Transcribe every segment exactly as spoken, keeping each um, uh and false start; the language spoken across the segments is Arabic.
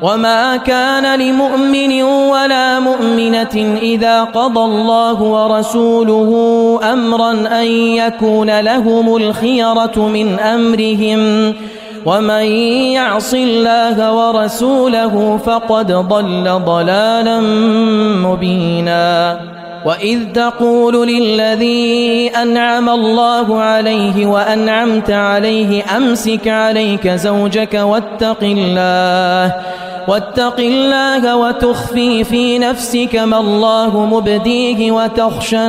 وما كان لمؤمن ولا مؤمنة إذا قضى الله ورسوله أمرا أن يكون لهم الخيرة من أمرهم ومن يعص الله ورسوله فقد ضل ضلالا مبينا. وإذ تقول للذي أنعم الله عليه وأنعمت عليه أمسك عليك زوجك واتق الله واتق الله وتخفي في نفسك ما الله مبديه وتخشى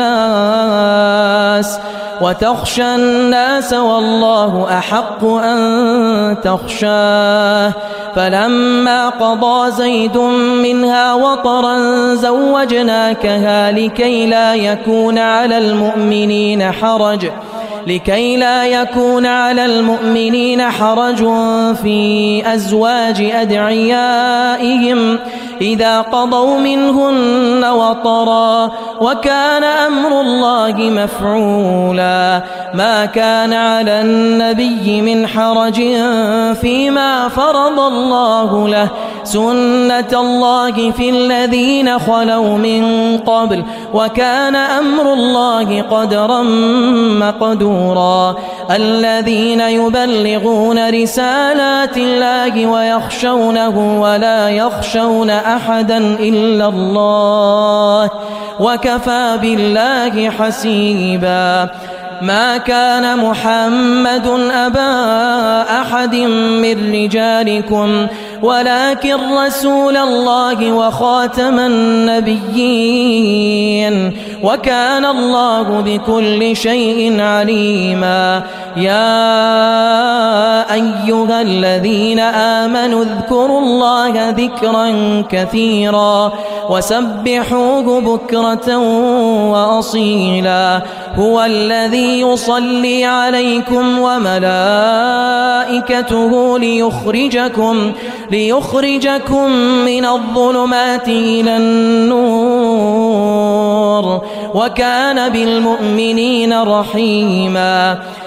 الناس وتخشى الناس والله أحق أن تخشاه. فلما قضى زيد منها وطرا زوجناكها لكي لا يكون على المؤمنين حرج لكي لا يكون على المؤمنين حرج في أزواج أدعيائهم إذا قضوا منهن وطرا وكان أمر الله مفعولا. ما كان على النبي من حرج فيما فرض الله له سنة الله في الذين خلوا من قبل وكان أمر الله قدرا مقدورا. الذين يبلغون رسالات الله ويخشونه ولا يخشون أحدا إلا الله وكفى بالله حسيبا. ما كان محمد أبا أحد من رجالكم ولكن رسول الله وخاتم النبيين وكان الله بكل شيء عليما. يا أيها الذين آمنوا اذكروا الله ذكرا كثيرا وسبحوه بكرة وأصيلا. هو الذي يصلي عليكم وملائكته ليخرجكم ليخرجكم من الظلمات إلى النور وكان بالمؤمنين رحيما.